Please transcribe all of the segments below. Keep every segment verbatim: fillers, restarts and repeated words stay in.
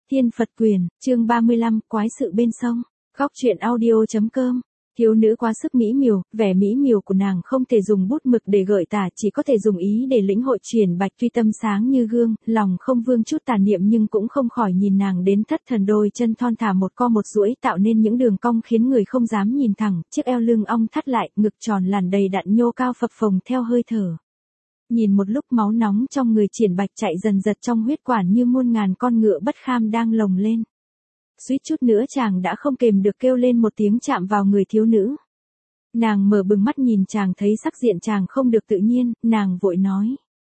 Thiên Phật Quyền, chương ba mươi lăm, Quái sự bên sông. Góc truyện audio.com. Thiếu nữ quá sức mỹ miều, vẻ mỹ miều của nàng không thể dùng bút mực để gợi tả, chỉ có thể dùng ý để lĩnh hội. Triển Bạch tuy tâm sáng như gương, lòng không vương chút tà niệm, nhưng cũng không khỏi nhìn nàng đến thất thần. Đôi chân thon thả một co một duỗi tạo nên những đường cong khiến người không dám nhìn thẳng, chiếc eo lưng ong thắt lại, ngực tròn làn đầy đặn nhô cao phập phồng theo hơi thở. Nhìn một lúc, máu nóng trong người Triển Bạch chạy dần dật trong huyết quản như muôn ngàn con ngựa bất kham đang lồng lên. Suýt chút nữa chàng đã không kềm được kêu lên một tiếng chạm vào người thiếu nữ. Nàng mở bừng mắt nhìn chàng, thấy sắc diện chàng không được tự nhiên, nàng vội nói.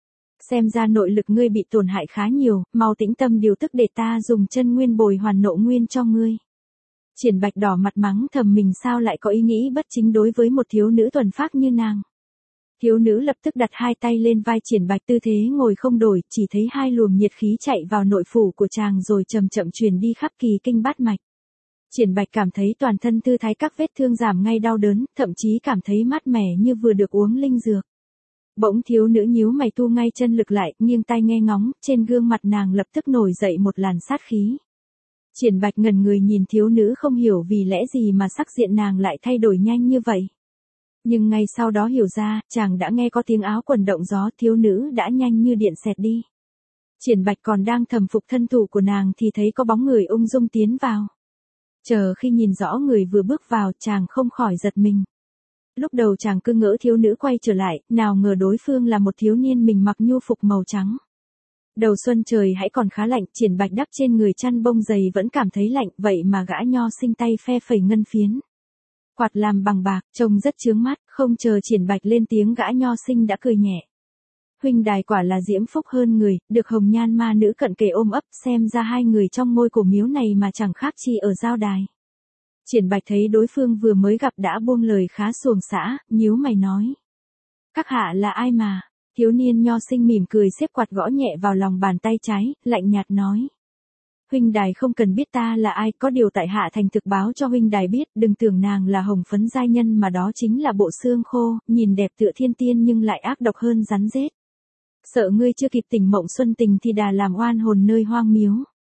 Xem ra nội lực ngươi bị tổn hại khá nhiều, mau tĩnh tâm điều tức để ta dùng chân nguyên bồi hoàn nộ nguyên cho ngươi. Triển Bạch đỏ mặt mắng thầm mình sao lại có ý nghĩ bất chính đối với một thiếu nữ thuần phác như nàng. Thiếu nữ lập tức đặt hai tay lên vai Triển Bạch, tư thế ngồi không đổi, chỉ thấy hai luồng nhiệt khí chạy vào nội phủ của chàng rồi chậm chậm truyền đi khắp kỳ kinh bát mạch. Triển Bạch cảm thấy toàn thân thư thái, các vết thương giảm ngay đau đớn, thậm chí cảm thấy mát mẻ như vừa được uống linh dược. Bỗng thiếu nữ nhíu mày thu ngay chân lực lại, nghiêng tai nghe ngóng, trên gương mặt nàng lập tức nổi dậy một làn sát khí. Triển Bạch ngẩn người nhìn thiếu nữ, không hiểu vì lẽ gì mà sắc diện nàng lại thay đổi nhanh như vậy. Nhưng ngay sau đó hiểu ra, chàng đã nghe có tiếng áo quần động gió, thiếu nữ đã nhanh như điện xẹt đi. Triển Bạch còn đang thầm phục thân thủ của nàng thì thấy có bóng người ung dung tiến vào. Chờ khi nhìn rõ người vừa bước vào, chàng không khỏi giật mình. Lúc đầu chàng cứ ngỡ thiếu nữ quay trở lại, nào ngờ đối phương là một thiếu niên mình mặc nhu phục màu trắng. Đầu xuân trời hãy còn khá lạnh, Triển Bạch đắp trên người chăn bông dày vẫn cảm thấy lạnh, vậy mà gã nho sinh tay phe phẩy ngân phiến. Quạt làm bằng bạc, trông rất chướng mắt, không chờ Triển Bạch lên tiếng gã nho sinh đã cười nhẹ. Huynh đài quả là diễm phúc hơn người, được hồng nhan ma nữ cận kề ôm ấp, xem ra hai người trong ngôi cổ miếu này mà chẳng khác chi ở giao đài. Triển Bạch thấy đối phương vừa mới gặp đã buông lời khá xuồng xã, nhíu mày nói. Các hạ là ai mà? Thiếu niên nho sinh mỉm cười xếp quạt gõ nhẹ vào lòng bàn tay trái, lạnh nhạt nói. Huynh đài không cần biết ta là ai, có điều tại hạ thành thực báo cho huynh đài biết, đừng tưởng nàng là hồng phấn giai nhân mà đó chính là bộ xương khô, nhìn đẹp tựa thiên tiên nhưng lại ác độc hơn rắn rết. Sợ ngươi chưa kịp tỉnh mộng xuân tình thì đà làm oan hồn nơi hoang miếu.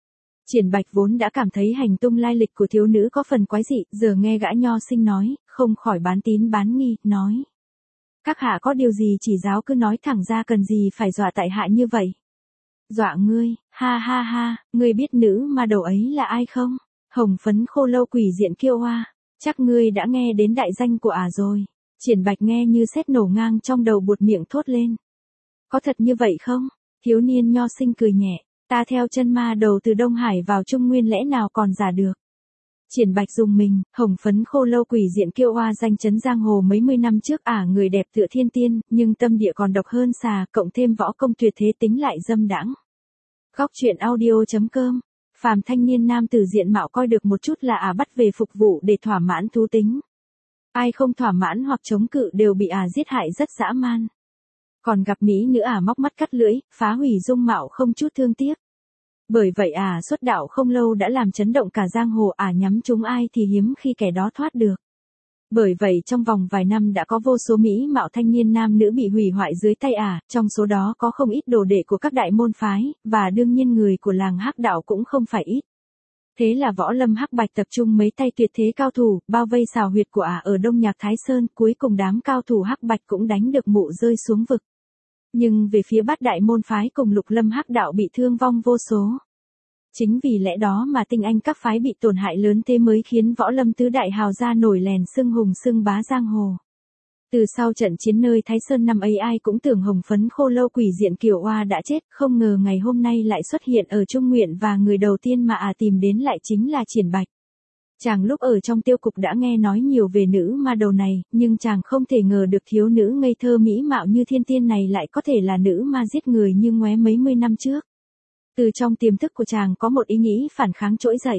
Triển Bạch vốn đã cảm thấy hành tung lai lịch của thiếu nữ có phần quái dị, giờ nghe gã nho sinh nói, không khỏi bán tín bán nghi, nói. Các hạ có điều gì chỉ giáo cứ nói thẳng ra, cần gì phải dọa tại hạ như vậy. Dọa ngươi, ha ha ha, ngươi biết nữ ma đầu ấy là ai không? Hồng phấn khô lâu quỷ diện kiêu hoa, chắc ngươi đã nghe đến đại danh của ả rồi. Triển Bạch nghe như sét nổ ngang trong đầu, buột miệng thốt lên. Có thật như vậy không? Thiếu niên nho sinh cười nhẹ, ta theo chân ma đầu từ Đông Hải vào Trung Nguyên lẽ nào còn giả được. Triển Bạch dùng mình, hồng phấn khô lâu quỷ diện kiêu hoa danh chấn giang hồ mấy mươi năm trước, ả người đẹp tựa thiên tiên, nhưng tâm địa còn độc hơn xà, cộng thêm võ công tuyệt thế tính lại dâm đãng. Góc truyện audio.com. Phàm thanh niên nam tử diện mạo coi được một chút là ả bắt về phục vụ để thỏa mãn thú tính. Ai không thỏa mãn hoặc chống cự đều bị ả giết hại rất dã man. Còn gặp mỹ nữ ả móc mắt cắt lưỡi, phá hủy dung mạo không chút thương tiếc. Bởi vậy ả xuất đạo không lâu đã làm chấn động cả giang hồ, ả nhắm trúng ai thì hiếm khi kẻ đó thoát được. Bởi vậy trong vòng vài năm đã có vô số mỹ mạo thanh niên nam nữ bị hủy hoại dưới tay ả, trong số đó có không ít đồ đệ của các đại môn phái, và đương nhiên người của làng hắc đạo cũng không phải ít. Thế là võ lâm hắc bạch tập trung mấy tay tuyệt thế cao thủ, bao vây xào huyệt của ả ở Đông Nhạc Thái Sơn, cuối cùng đám cao thủ hắc bạch cũng đánh được mụ rơi xuống vực. Nhưng về phía bát đại môn phái cùng lục lâm hắc đạo bị thương vong vô số. Chính vì lẽ đó mà tinh anh các phái bị tổn hại lớn thế mới khiến võ lâm tứ đại hào gia nổi lèn xưng hùng xưng bá giang hồ. Từ sau trận chiến nơi Thái Sơn năm ấy ai cũng tưởng hồng phấn khô lâu quỷ diện kiều oa đã chết, không ngờ ngày hôm nay lại xuất hiện ở Trung Nguyện và người đầu tiên mà ả tìm đến lại chính là Triển Bạch. Chàng lúc ở trong tiêu cục đã nghe nói nhiều về nữ ma đầu này, nhưng chàng không thể ngờ được thiếu nữ ngây thơ mỹ mạo như thiên tiên này lại có thể là nữ ma giết người như ngoé mấy mươi năm trước. Từ trong tiềm thức của chàng có một ý nghĩ phản kháng trỗi dậy.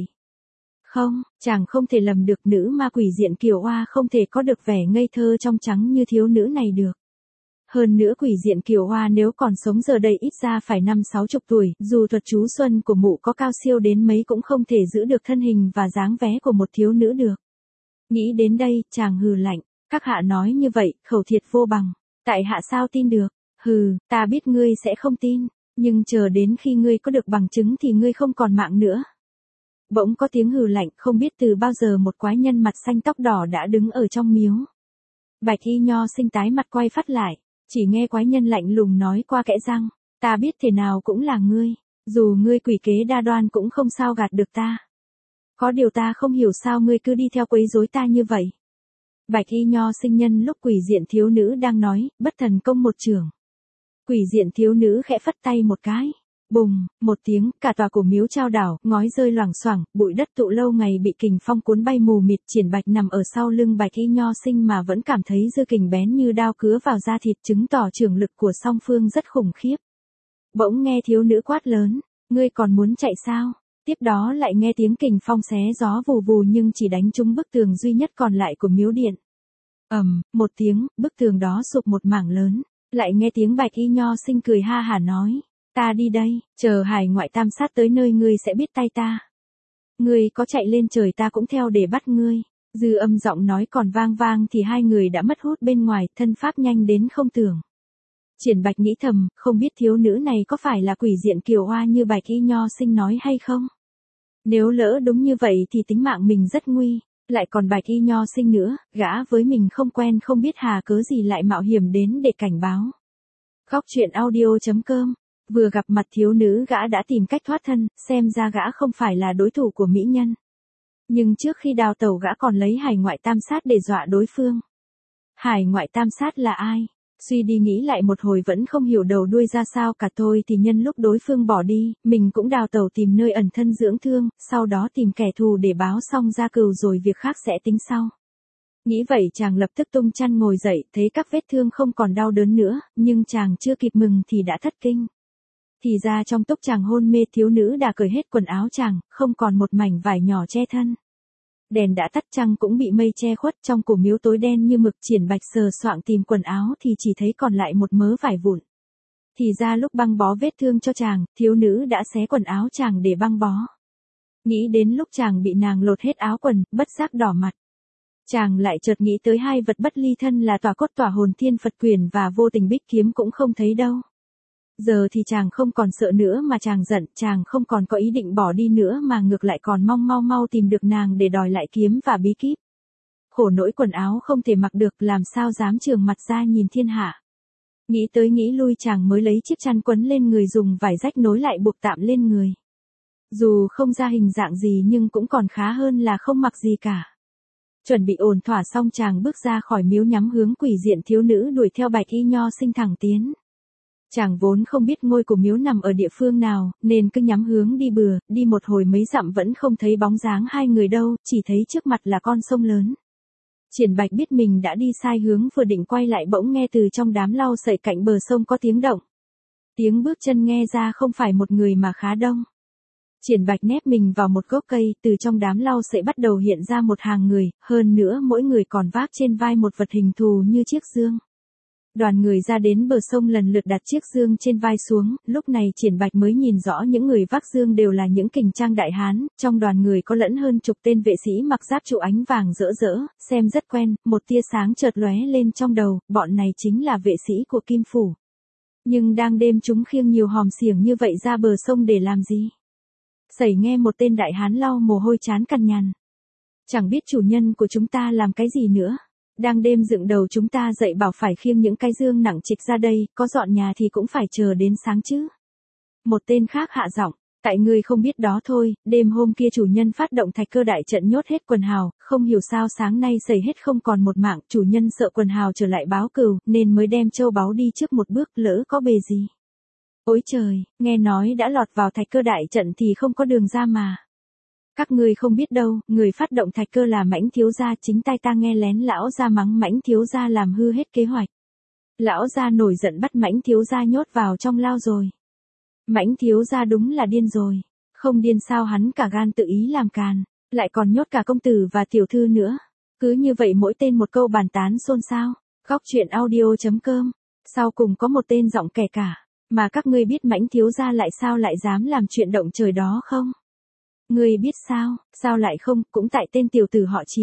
Không, chàng không thể lầm được, nữ ma quỷ diện kiều oa không thể có được vẻ ngây thơ trong trắng như thiếu nữ này được. Hơn nữa quỷ diện kiều oa nếu còn sống giờ đây ít ra phải năm sáu chục tuổi, dù thuật chú xuân của mụ có cao siêu đến mấy cũng không thể giữ được thân hình và dáng vẻ của một thiếu nữ được. Nghĩ đến đây, chàng hừ lạnh, các hạ nói như vậy, khẩu thiệt vô bằng, tại hạ sao tin được, hừ, ta biết ngươi sẽ không tin. Nhưng chờ đến khi ngươi có được bằng chứng thì ngươi không còn mạng nữa. Bỗng có tiếng hừ lạnh, không biết từ bao giờ một quái nhân mặt xanh tóc đỏ đã đứng ở trong miếu. Bạch y nho sinh tái mặt quay phát lại, chỉ nghe quái nhân lạnh lùng nói qua kẽ răng, ta biết thế nào cũng là ngươi, dù ngươi quỷ kế đa đoan cũng không sao gạt được ta. Có điều ta không hiểu sao ngươi cứ đi theo quấy rối ta như vậy. Bạch y nho sinh nhân lúc quỷ diện thiếu nữ đang nói, bất thần công một chưởng. Quỷ diện thiếu nữ khẽ phất tay một cái. Bùng, một tiếng, cả tòa cổ miếu chao đảo, ngói rơi loảng xoảng, bụi đất tụ lâu ngày bị kình phong cuốn bay mù mịt. Triển Bạch nằm ở sau lưng Bạch y nho sinh mà vẫn cảm thấy dư kình bén như đao cứa vào da thịt, chứng tỏ trường lực của song phương rất khủng khiếp. Bỗng nghe thiếu nữ quát lớn, ngươi còn muốn chạy sao? Tiếp đó lại nghe tiếng kình phong xé gió vù vù nhưng chỉ đánh trúng bức tường duy nhất còn lại của miếu điện. Ầm, một tiếng, bức tường đó sụp một mảng lớn. Lại nghe tiếng Bạch y nho sinh cười ha hả nói, ta đi đây, chờ hải ngoại tam sát tới nơi ngươi sẽ biết tay ta. Ngươi có chạy lên trời ta cũng theo để bắt ngươi. Dư âm giọng nói còn vang vang thì hai người đã mất hút bên ngoài, thân pháp nhanh đến không tưởng. Triển Bạch nghĩ thầm, không biết thiếu nữ này có phải là quỷ diện kiều hoa như Bạch y nho sinh nói hay không? Nếu lỡ đúng như vậy thì tính mạng mình rất nguy, lại còn Bạch y nho sinh nữa, gã với mình không quen không biết hà cớ gì lại mạo hiểm đến để cảnh báo. Góc truyện audio chấm com. Vừa gặp mặt thiếu nữ gã đã tìm cách thoát thân, xem ra gã không phải là đối thủ của mỹ nhân. Nhưng trước khi đào tẩu gã còn lấy hải ngoại tam sát để dọa đối phương. Hải ngoại tam sát là ai? Suy đi nghĩ lại một hồi vẫn không hiểu đầu đuôi ra sao cả thôi thì nhân lúc đối phương bỏ đi, mình cũng đào tẩu tìm nơi ẩn thân dưỡng thương, sau đó tìm kẻ thù để báo xong ra cừu rồi việc khác sẽ tính sau. Nghĩ vậy chàng lập tức tung chăn ngồi dậy, thấy các vết thương không còn đau đớn nữa, nhưng chàng chưa kịp mừng thì đã thất kinh. Thì ra trong túc chàng hôn mê thiếu nữ đã cởi hết quần áo chàng, không còn một mảnh vải nhỏ che thân. Đèn đã tắt trăng cũng bị mây che khuất, trong cổ miếu tối đen như mực. Triển Bạch sờ soạng tìm quần áo thì chỉ thấy còn lại một mớ vải vụn. Thì ra lúc băng bó vết thương cho chàng, thiếu nữ đã xé quần áo chàng để băng bó. Nghĩ đến lúc chàng bị nàng lột hết áo quần, bất giác đỏ mặt. Chàng lại chợt nghĩ tới hai vật bất ly thân là tỏa cốt tỏa hồn thiên Phật quyền và vô tình bích kiếm cũng không thấy đâu. Giờ thì chàng không còn sợ nữa mà chàng giận, chàng không còn có ý định bỏ đi nữa mà ngược lại còn mong mau mau tìm được nàng để đòi lại kiếm và bí kíp. Khổ nỗi quần áo không thể mặc được, làm sao dám trường mặt ra nhìn thiên hạ. Nghĩ tới nghĩ lui chàng mới lấy chiếc chăn quấn lên người, dùng vải rách nối lại buộc tạm lên người. Dù không ra hình dạng gì nhưng cũng còn khá hơn là không mặc gì cả. Chuẩn bị ổn thỏa xong chàng bước ra khỏi miếu nhắm hướng quỷ diện thiếu nữ đuổi theo Bạch y nho sinh thẳng tiến. Chàng vốn không biết ngôi của miếu nằm ở địa phương nào, nên cứ nhắm hướng đi bừa, đi một hồi mấy dặm vẫn không thấy bóng dáng hai người đâu, chỉ thấy trước mặt là con sông lớn. Triển Bạch biết mình đã đi sai hướng, vừa định quay lại bỗng nghe từ trong đám lau sậy cạnh bờ sông có tiếng động. Tiếng bước chân nghe ra không phải một người mà khá đông. Triển Bạch nép mình vào một gốc cây, từ trong đám lau sậy bắt đầu hiện ra một hàng người, hơn nữa mỗi người còn vác trên vai một vật hình thù như chiếc dương. Đoàn người ra đến bờ sông lần lượt đặt chiếc dương trên vai xuống, lúc này Triển Bạch mới nhìn rõ những người vác dương đều là những kình trang đại hán, trong đoàn người có lẫn hơn chục tên vệ sĩ mặc giáp trụ ánh vàng rỡ rỡ, xem rất quen, một tia sáng chợt lóe lên trong đầu, bọn này chính là vệ sĩ của Kim Phủ. Nhưng đang đêm chúng khiêng nhiều hòm xiềng như vậy ra bờ sông để làm gì? Sẩy nghe một tên đại hán lau mồ hôi chán cằn nhằn. Chẳng biết chủ nhân của chúng ta làm cái gì nữa. Đang đêm dựng đầu chúng ta dậy bảo phải khiêng những cái dương nặng trịch ra đây, có dọn nhà thì cũng phải chờ đến sáng chứ. Một tên khác hạ giọng, tại ngươi không biết đó thôi, đêm hôm kia chủ nhân phát động thạch cơ đại trận nhốt hết quần hào, không hiểu sao sáng nay sẩy hết không còn một mạng, chủ nhân sợ quần hào trở lại báo cừu, nên mới đem châu báu đi trước một bước, lỡ có bề gì. Ôi trời, nghe nói đã lọt vào thạch cơ đại trận thì không có đường ra mà. Các ngươi không biết đâu, người phát động thạch cơ là Mãnh thiếu gia, chính tay ta nghe lén lão gia mắng Mãnh thiếu gia làm hư hết kế hoạch. Lão gia nổi giận bắt Mãnh thiếu gia nhốt vào trong lao rồi. Mãnh thiếu gia đúng là điên rồi, không điên sao hắn cả gan tự ý làm càn, lại còn nhốt cả công tử và tiểu thư nữa. Cứ như vậy mỗi tên một câu bàn tán xôn xao. Góc truyện audio chấm com. Sau cùng có một tên giọng kẻ cả, mà các ngươi biết Mãnh thiếu gia lại sao lại dám làm chuyện động trời đó không? Ngươi biết sao, sao lại không, cũng tại tên tiểu tử họ Triền.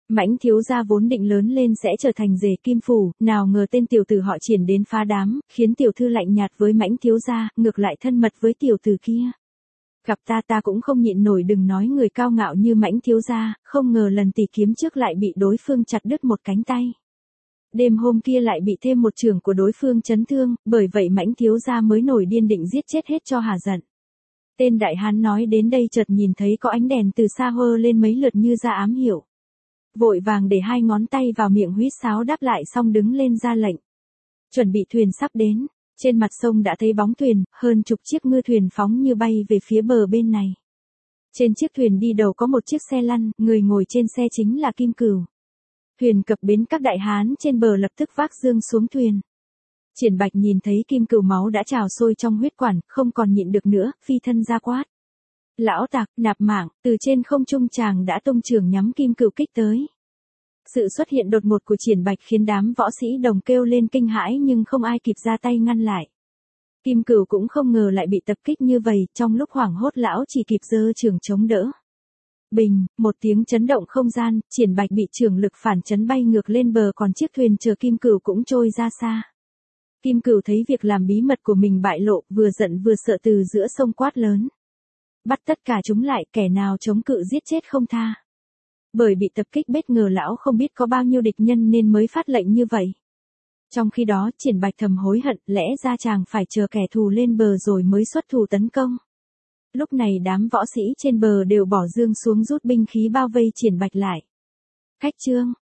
Mãnh thiếu gia vốn định lớn lên sẽ trở thành rể kim phủ, nào ngờ tên tiểu tử họ Triển đến phá đám, khiến tiểu thư lạnh nhạt với Mãnh thiếu gia, ngược lại thân mật với tiểu tử kia. Gặp ta ta cũng không nhịn nổi, đừng nói người cao ngạo như Mãnh thiếu gia, không ngờ lần tỉ kiếm trước lại bị đối phương chặt đứt một cánh tay. Đêm hôm kia lại bị thêm một chưởng của đối phương chấn thương, bởi vậy Mãnh thiếu gia mới nổi điên định giết chết hết cho hà giận. Tên đại hán nói đến đây chợt nhìn thấy có ánh đèn từ xa hơ lên mấy lượt như ra ám hiệu. Vội vàng để hai ngón tay vào miệng huýt sáo đáp lại xong đứng lên ra lệnh. Chuẩn bị thuyền sắp đến, trên mặt sông đã thấy bóng thuyền, hơn chục chiếc ngư thuyền phóng như bay về phía bờ bên này. Trên chiếc thuyền đi đầu có một chiếc xe lăn, người ngồi trên xe chính là Kim Cửu. Thuyền cập bến các đại hán trên bờ lập tức vác dương xuống thuyền. Triển Bạch nhìn thấy Kim Cửu máu đã trào sôi trong huyết quản, không còn nhịn được nữa, phi thân ra quát. Lão tặc, nạp mạng, từ trên không trung chàng đã tung trường nhắm Kim Cửu kích tới. Sự xuất hiện đột ngột của Triển Bạch khiến đám võ sĩ đồng kêu lên kinh hãi nhưng không ai kịp ra tay ngăn lại. Kim Cửu cũng không ngờ lại bị tập kích như vậy, trong lúc hoảng hốt lão chỉ kịp giơ trường chống đỡ. Bình, một tiếng chấn động không gian, Triển Bạch bị trường lực phản chấn bay ngược lên bờ, còn chiếc thuyền chờ Kim Cửu cũng trôi ra xa. Kim Cửu thấy việc làm bí mật của mình bại lộ, vừa giận vừa sợ từ giữa sông quát lớn. Bắt tất cả chúng lại, kẻ nào chống cự giết chết không tha. Bởi bị tập kích bất ngờ lão không biết có bao nhiêu địch nhân nên mới phát lệnh như vậy. Trong khi đó Triển Bạch thầm hối hận, lẽ ra chàng phải chờ kẻ thù lên bờ rồi mới xuất thủ tấn công. Lúc này đám võ sĩ trên bờ đều bỏ dương xuống rút binh khí bao vây Triển Bạch lại. Khách trương,